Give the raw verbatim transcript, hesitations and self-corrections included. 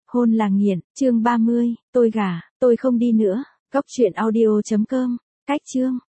Hôn là nghiện, chương ba mươi, tôi gả, tôi không đi nữa. Góc truyện audio chấm com. Cách chương